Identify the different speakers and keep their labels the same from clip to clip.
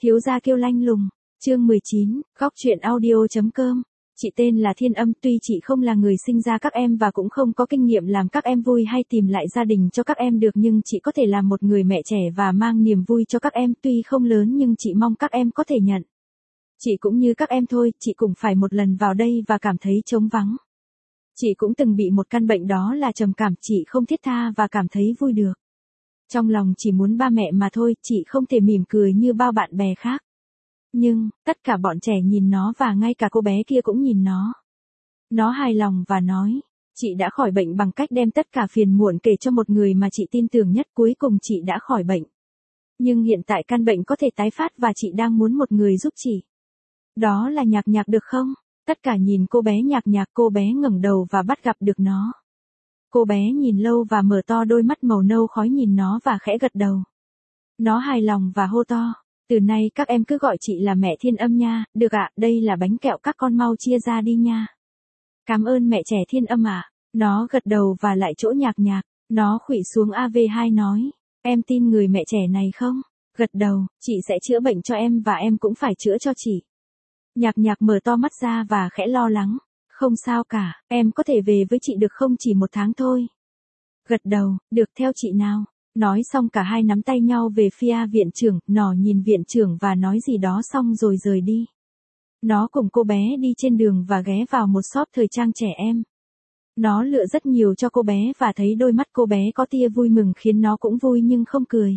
Speaker 1: Thiếu gia kêu lanh lùng. Chương 19, góc truyện audio.com. Chị tên là Thiên Âm, tuy chị không là người sinh ra các em và cũng không có kinh nghiệm làm các em vui hay tìm lại gia đình cho các em được, nhưng chị có thể làm một người mẹ trẻ và mang niềm vui cho các em, tuy không lớn nhưng chị mong các em có thể nhận. Chị cũng như các em thôi, chị cũng phải một lần vào đây và cảm thấy trống vắng. Chị cũng từng bị một căn bệnh, đó là trầm cảm, chị không thiết tha và cảm thấy vui được. Trong lòng chỉ muốn ba mẹ mà thôi, chị không thể mỉm cười như bao bạn bè khác. Nhưng, tất cả bọn trẻ nhìn nó và ngay cả cô bé kia cũng nhìn nó. Nó hài lòng và nói, chị đã khỏi bệnh bằng cách đem tất cả phiền muộn kể cho một người mà chị tin tưởng nhất, cuối cùng chị đã khỏi bệnh. Nhưng hiện tại căn bệnh có thể tái phát và chị đang muốn một người giúp chị. Đó là Nhạc Nhạc được không? Tất cả nhìn cô bé Nhạc Nhạc, cô bé ngẩng đầu và bắt gặp được nó. Cô bé nhìn lâu và mở to đôi mắt màu nâu khói nhìn nó và khẽ gật đầu. Nó hài lòng và hô to. Từ nay các em cứ gọi chị là mẹ Thiên Âm nha, được ạ, đây là bánh kẹo, các con mau chia ra đi nha. Cảm ơn mẹ trẻ Thiên Âm ạ. Nó gật đầu và lại chỗ Nhạc Nhạc, nó khuỵu xuống AV2 nói, em tin người mẹ trẻ này không? Gật đầu, chị sẽ chữa bệnh cho em và em cũng phải chữa cho chị. Nhạc Nhạc mở to mắt ra và khẽ lo lắng, không sao cả, em có thể về với chị được không, chỉ 1 tháng thôi. Gật đầu, được, theo chị nào. Nói xong cả hai nắm tay nhau về phía viện trưởng, nó nhìn viện trưởng và nói gì đó xong rồi rời đi. Nó cùng cô bé đi trên đường và ghé vào một shop thời trang trẻ em. Nó lựa rất nhiều cho cô bé và thấy đôi mắt cô bé có tia vui mừng khiến nó cũng vui nhưng không cười.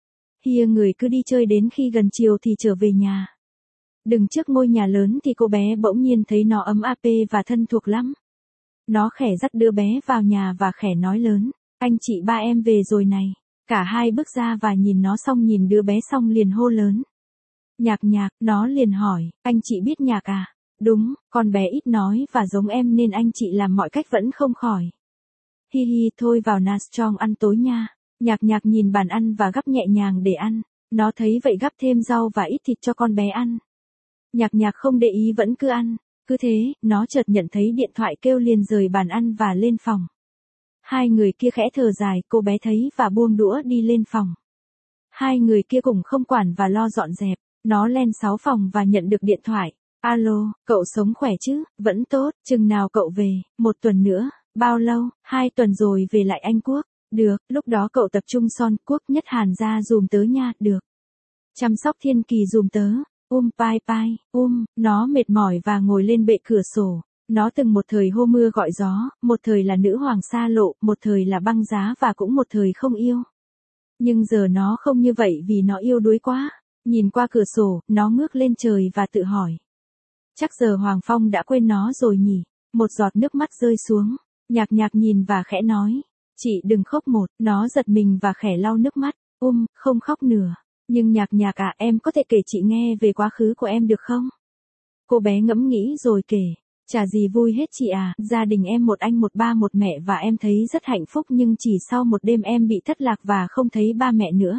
Speaker 1: Hia người cứ đi chơi đến khi gần chiều thì trở về nhà. Đứng trước ngôi nhà lớn thì cô bé bỗng nhiên thấy nó ấm áp và thân thuộc lắm. Nó khẽ dắt đứa bé vào nhà và khẽ nói lớn, anh chị ba em về rồi này. Cả hai bước ra và nhìn nó xong nhìn đứa bé xong liền hô lớn. Nhạc Nhạc, nó liền hỏi, anh chị biết Nhạc à? Đúng, con bé ít nói và giống em nên anh chị làm mọi cách vẫn không khỏi. Hi hi, thôi vào Nastron ăn tối nha. Nhạc Nhạc nhìn bàn ăn và gắp nhẹ nhàng để ăn. Nó thấy vậy gắp thêm rau và ít thịt cho con bé ăn. Nhạc Nhạc không để ý vẫn cứ ăn. Cứ thế, nó chợt nhận thấy điện thoại kêu liền rời bàn ăn và lên phòng. Hai người kia khẽ thở dài, cô bé thấy và buông đũa đi lên phòng. Hai người kia cũng không quản và lo dọn dẹp. Nó len 6 phòng và nhận được điện thoại. Alo, cậu sống khỏe chứ? Vẫn tốt, chừng nào cậu về? 1 tuần nữa. Bao lâu? 2 tuần rồi về lại Anh Quốc. Được, lúc đó cậu tập trung Son Quốc Nhất Hàn ra dùm tớ nha, được. Chăm sóc Thiên Kỳ dùm tớ. Pai pai, nó mệt mỏi và ngồi lên bệ cửa sổ. Nó từng một thời hô mưa gọi gió, một thời là nữ hoàng xa lộ, một thời là băng giá và cũng một thời không yêu. Nhưng giờ nó không như vậy vì nó yêu đuối quá. Nhìn qua cửa sổ, nó ngước lên trời và tự hỏi. Chắc giờ Hoàng Phong đã quên nó rồi nhỉ? Một giọt nước mắt rơi xuống. Nhạc Nhạc nhìn và khẽ nói. Chị đừng khóc một, nó giật mình và khẽ lau nước mắt. Không khóc nữa. Nhưng Nhạc Nhạc à, em có thể kể chị nghe về quá khứ của em được không? Cô bé ngẫm nghĩ rồi kể. Chả gì vui hết chị à, gia đình em một anh một ba một mẹ và em thấy rất hạnh phúc, nhưng chỉ sau một đêm em bị thất lạc và không thấy ba mẹ nữa.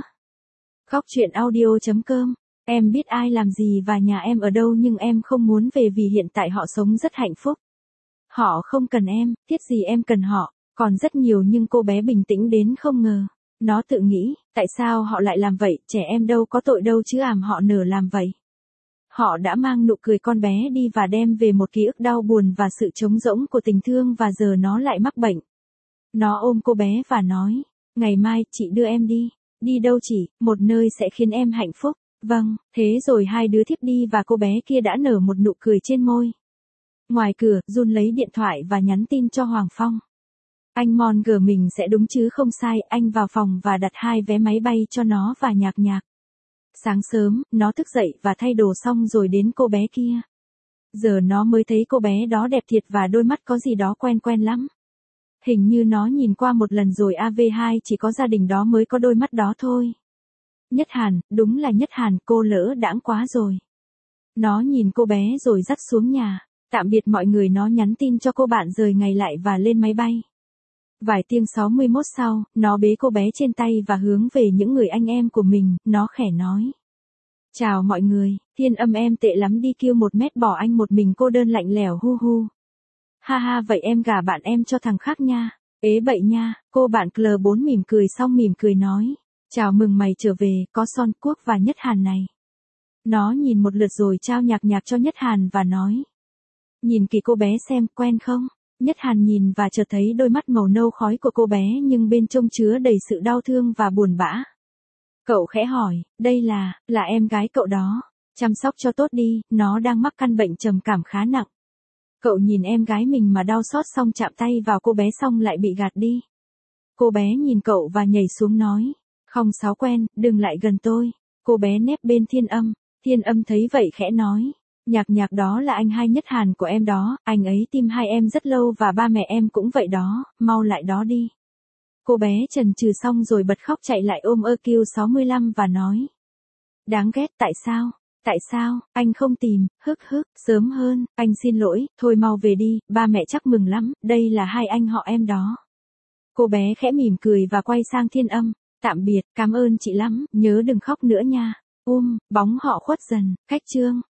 Speaker 1: Góc truyện audio.com. Em biết ai làm gì và nhà em ở đâu nhưng em không muốn về vì hiện tại họ sống rất hạnh phúc. Họ không cần em, tiếc gì em cần họ, còn rất nhiều, nhưng cô bé bình tĩnh đến không ngờ. Nó tự nghĩ, tại sao họ lại làm vậy, trẻ em đâu có tội đâu chứ họ nỡ làm vậy. Họ đã mang nụ cười con bé đi và đem về một ký ức đau buồn và sự trống rỗng của tình thương và giờ nó lại mắc bệnh. Nó ôm cô bé và nói, ngày mai chị đưa em đi. Đi đâu chị? Một nơi sẽ khiến em hạnh phúc. Vâng, thế rồi hai đứa thiếp đi và cô bé kia đã nở một nụ cười trên môi. Ngoài cửa, Jun lấy điện thoại và nhắn tin cho Hoàng Phong. Anh Monger mình sẽ đúng chứ không sai, anh vào phòng và đặt 2 vé máy bay cho nó và Nhạc Nhạc. Sáng sớm, nó thức dậy và thay đồ xong rồi đến cô bé kia. Giờ nó mới thấy cô bé đó đẹp thiệt và đôi mắt có gì đó quen quen lắm. Hình như nó nhìn qua một lần rồi, AV2 chỉ có gia đình đó mới có đôi mắt đó thôi. Nhất Hàn, đúng là Nhất Hàn, cô lỡ đãng quá rồi. Nó nhìn cô bé rồi dắt xuống nhà. Tạm biệt mọi người, nó nhắn tin cho cô bạn rời ngày lại và lên máy bay. Vài tiếng 61 sau, nó bế cô bé trên tay và hướng về những người anh em của mình, nó khẽ nói. Chào mọi người, Thiên Âm em tệ lắm đi, kêu 1 mét bỏ anh một mình cô đơn lạnh lẽo hu hu. Ha ha, vậy em gả bạn em cho thằng khác nha. Ế bậy nha, cô bạn Cl4 mỉm cười xong mỉm cười nói. Chào mừng mày trở về, có Son Quốc và Nhất Hàn này. Nó nhìn một lượt rồi trao nhạc nhạc cho Nhất Hàn và nói. Nhìn kỹ cô bé xem, quen không? Nhất Hàn nhìn và chợt thấy đôi mắt màu nâu khói của cô bé nhưng bên trong chứa đầy sự đau thương và buồn bã. Cậu khẽ hỏi, đây là em gái cậu đó. Chăm sóc cho tốt đi, nó đang mắc căn bệnh trầm cảm khá nặng. Cậu nhìn em gái mình mà đau xót xong chạm tay vào cô bé xong lại bị gạt đi. Cô bé nhìn cậu và nhảy xuống nói. Không Sáu quen, đừng lại gần tôi. Cô bé nép bên Thiên Âm. Thiên Âm thấy vậy khẽ nói. Nhạc nhạc đó là anh hai Nhất Hàn của em đó, anh ấy tìm hai em rất lâu và ba mẹ em cũng vậy đó, mau lại đó đi. Cô bé chần chừ xong rồi bật khóc chạy lại ôm EQ65 và nói. Đáng ghét, tại sao, anh không tìm, sớm hơn, anh xin lỗi, thôi mau về đi, ba mẹ chắc mừng lắm, đây là hai anh họ em đó. Cô bé khẽ mỉm cười và quay sang Thiên Âm, tạm biệt, cảm ơn chị lắm, nhớ đừng khóc nữa nha. Bóng họ khuất dần, khách chương.